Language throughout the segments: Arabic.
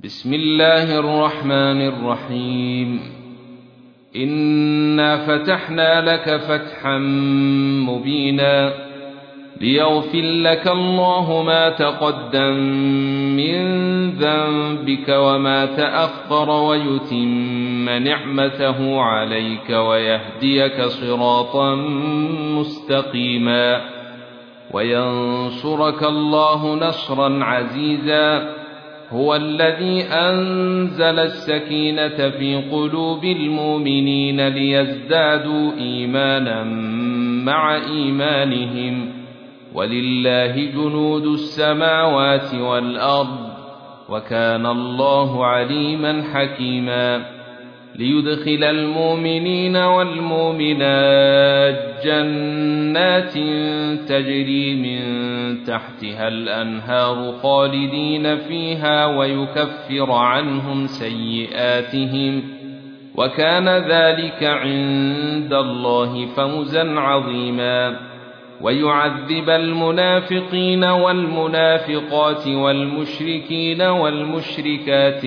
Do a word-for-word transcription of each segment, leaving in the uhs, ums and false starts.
بسم الله الرحمن الرحيم إنا فتحنا لك فتحا مبينا ليغفر لك الله ما تقدم من ذنبك وما تأخر ويتم نعمته عليك ويهديك صراطا مستقيما وينصرك الله نصرا عزيزا. هو الذي أنزل السكينة في قلوب المؤمنين ليزدادوا إيمانا مع إيمانهم ولله جنود السماوات والأرض وكان الله عليما حكيما. ليدخل المؤمنين والمؤمنات جنات تجري من تحتها الأنهار خالدين فيها ويكفر عنهم سيئاتهم وكان ذلك عند الله فوزا عظيما. ويعذب المنافقين والمنافقات والمشركين والمشركات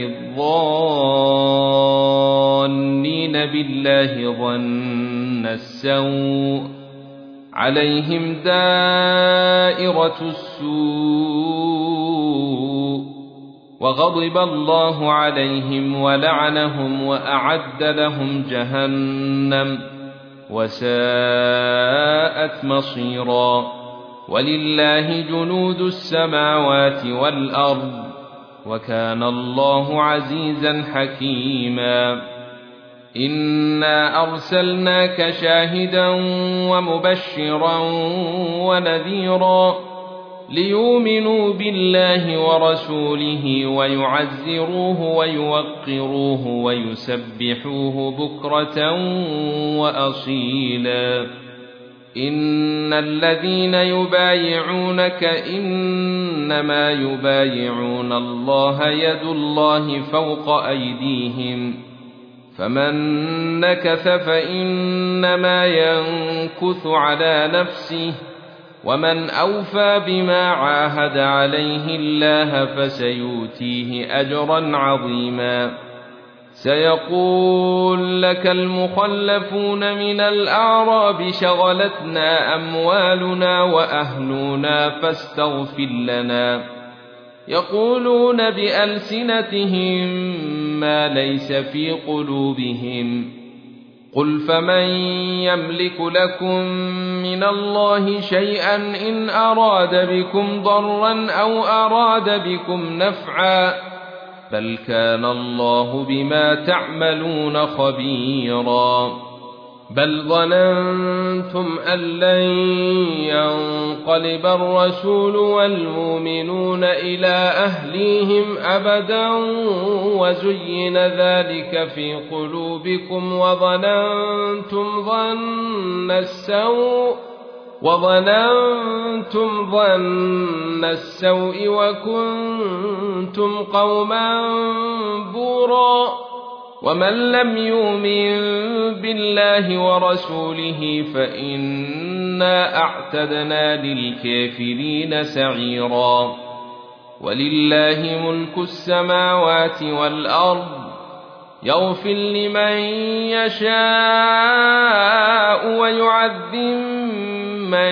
الظانين بالله ظن السوء عليهم دائرة السوء وغضب الله عليهم ولعنهم وأعد لهم جهنم وساءت مصيرا. ولله جنود السماوات والأرض وكان الله عزيزا حكيما. إنا أرسلناك شاهدا ومبشرا ونذيرا ليؤمنوا بالله ورسوله ويعزروه ويوقروه ويسبحوه بكرة وأصيلا. إن الذين يبايعونك إنما يبايعون الله يد الله فوق أيديهم فمن نكث فإنما ينكث على نفسه ومن أوفى بما عاهد عليه الله فسيؤتيه أجرا عظيما. سيقول لك المخلفون من الأعراب شغلتنا أموالنا وأهلنا فاستغفر لنا يقولون بألسنتهم ما ليس في قلوبهم قل فمن يملك لكم من الله شيئا إن أراد بكم ضرا أو أراد بكم نفعا بل كان الله بما تعملون خبيرا. بل ظننتم أن لن ينقلب الرسول والمؤمنون إلى أهليهم أبدا وزين ذلك في قلوبكم وظننتم ظن السوء وظننتم ظن السوء وكنتم قوما بورا. ومن لم يؤمن بالله ورسوله فإنا أعتدنا للكافرين سعيرا. ولله ملك السماوات والأرض يغفر لمن يشاء ويعذب من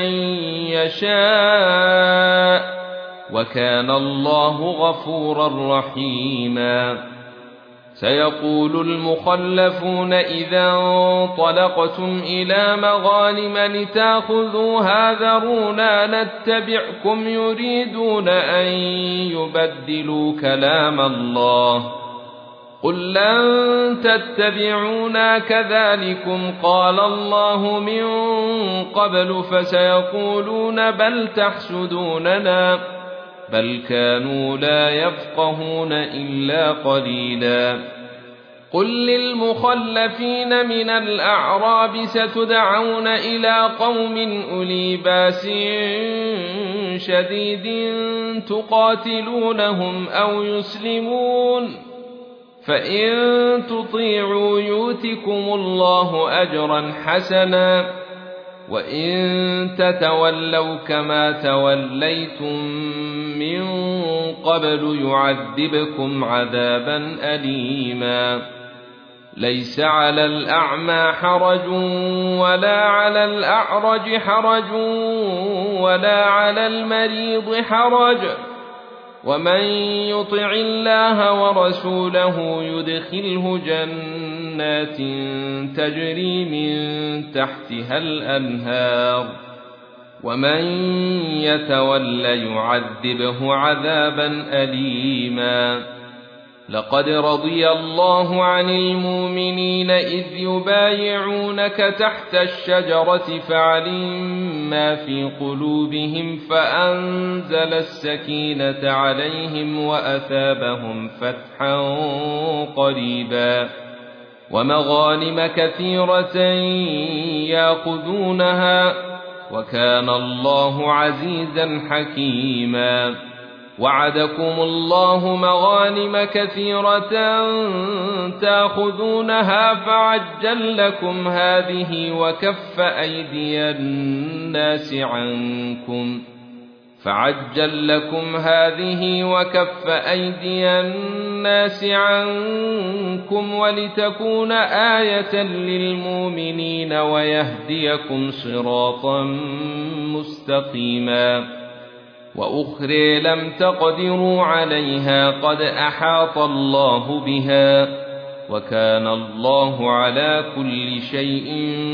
يشاء وكان الله غفورا رحيما. سيقول المخلفون إذا انطلقتم إلى مغانم لتأخذوها ذرونا نتبعكم يريدون أن يبدلوا كلام الله قل لن تتبعونا كذلكم قال الله من قبل فسيقولون بل تحسدوننا بل كانوا لا يفقهون إلا قليلا. قل للمخلفين من الأعراب ستدعون إلى قوم أولي بأس شديد تقاتلونهم أو يسلمون فإن تطيعوا يؤتكم الله أجرا حسنا وإن تتولوا كما توليتم من قبل يعذبكم عذابا أليما ليس على الأعمى حرج ولا على الأعرج حرج ولا على المريض حرج ومن يطع الله ورسوله يدخله جنات تجري من تحتها الأنهار ومن يتول يعذبه عذابا أليما لقد رضي الله عن المؤمنين إذ يبايعونك تحت الشجرة فعلم ما في قلوبهم فأنزل السكينة عليهم وأثابهم فتحا قريبا ومغانم كثيرة يأخذونها وكان الله عزيزا حكيما وعدكم الله مغانم كثيرة تأخذونها فعجل لكم هذه وكف أيدي الناس عنكم فعجل لكم هذه وكف أيدي الناس عنكم ولتكون آية للمؤمنين ويهديكم صراطا مستقيما وأخرى لم تقدروا عليها قد أحاط الله بها وكان الله على كل شيء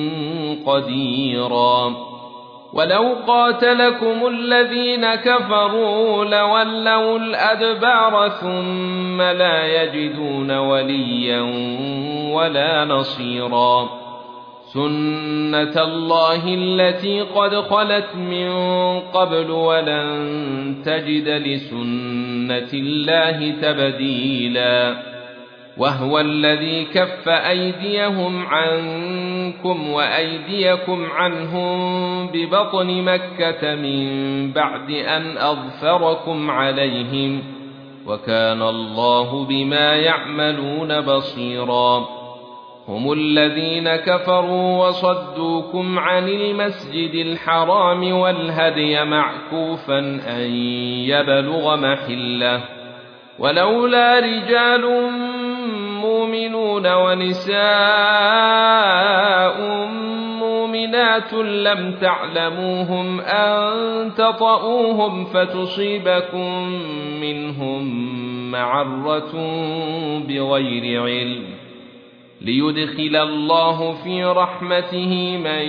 قديرا ولو قاتلكم الذين كفروا لولوا الأدبار ثم لا يجدون وليا ولا نصيرا سنة الله التي قد خلت من قبل ولن تجد لسنة الله تبديلا وهو الذي كف أيديهم عنكم وأيديكم عنهم ببطن مكة من بعد أن أظفركم عليهم وكان الله بما يعملون بصيرا هم الذين كفروا وصدوكم عن المسجد الحرام والهدي معكوفا أن يبلغ محله ولولا رجال مؤمنون ونساء مؤمنات لم تعلموهم أن تطؤوهم فتصيبكم منهم معرة بغير علم ليدخل الله في رحمته من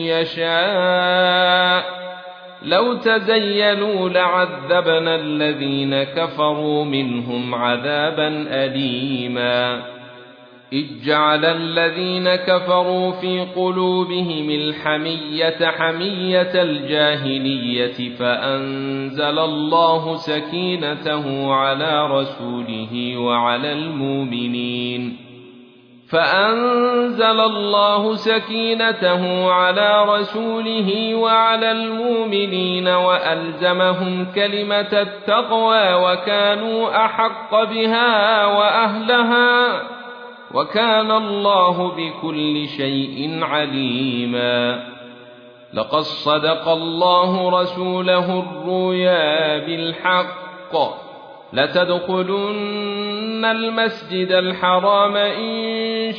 يشاء لو تزيلوا لعذبنا الذين كفروا منهم عذابا أليما إذ جعل الذين كفروا في قلوبهم الحمية حمية الجاهلية فأنزل الله سكينته على رسوله وعلى المؤمنين فأنزل الله سكينته على رسوله وعلى المؤمنين وألزمهم كلمة التقوى وكانوا أحق بها وأهلها وكان الله بكل شيء عليما لقد صدق الله رسوله الرؤيا بالحق لتدخلن المسجد الحرام إن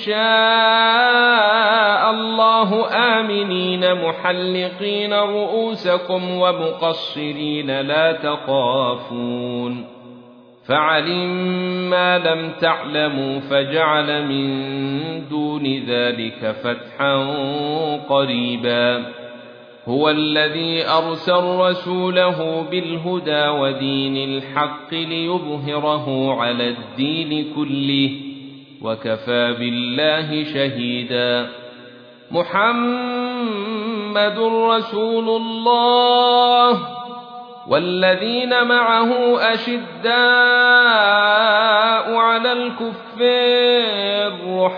شاء الله آمنين محلقين رؤوسكم ومقصرين لا تخافون فعلم ما لم تعلموا فجعل من دون ذلك فتحا قريبا هو الذي أرسل رسوله بالهدى ودين الحق ليظهره على الدين كله وكفى بالله شهيدا محمد رسول الله والذين معه أشداء على الكفار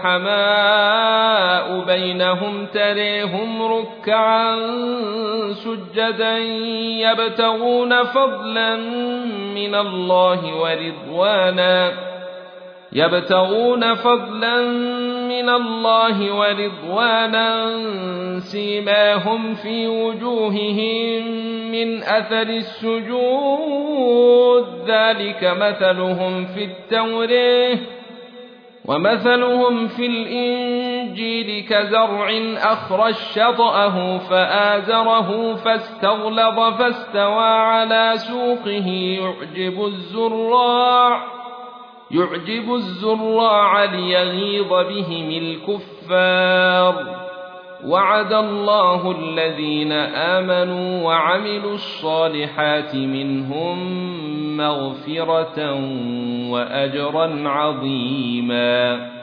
رحماء بينهم تريهم ركعا سجدا يبتغون فضلا من الله ورضوانا يبتغون فضلا من الله ورضوانا سيماهم في وجوههم من أثر السجود ذلك مثلهم في التوراة ومثلهم في الإنجيل كزرع أخرج شطأه فآزره فاستغلظ فاستوى على سوقه يعجب الزراع يعجب الزراع ليغيظ بهم الكفار وعد الله الذين آمنوا وعملوا الصالحات منهم مغفرة وأجرا عظيما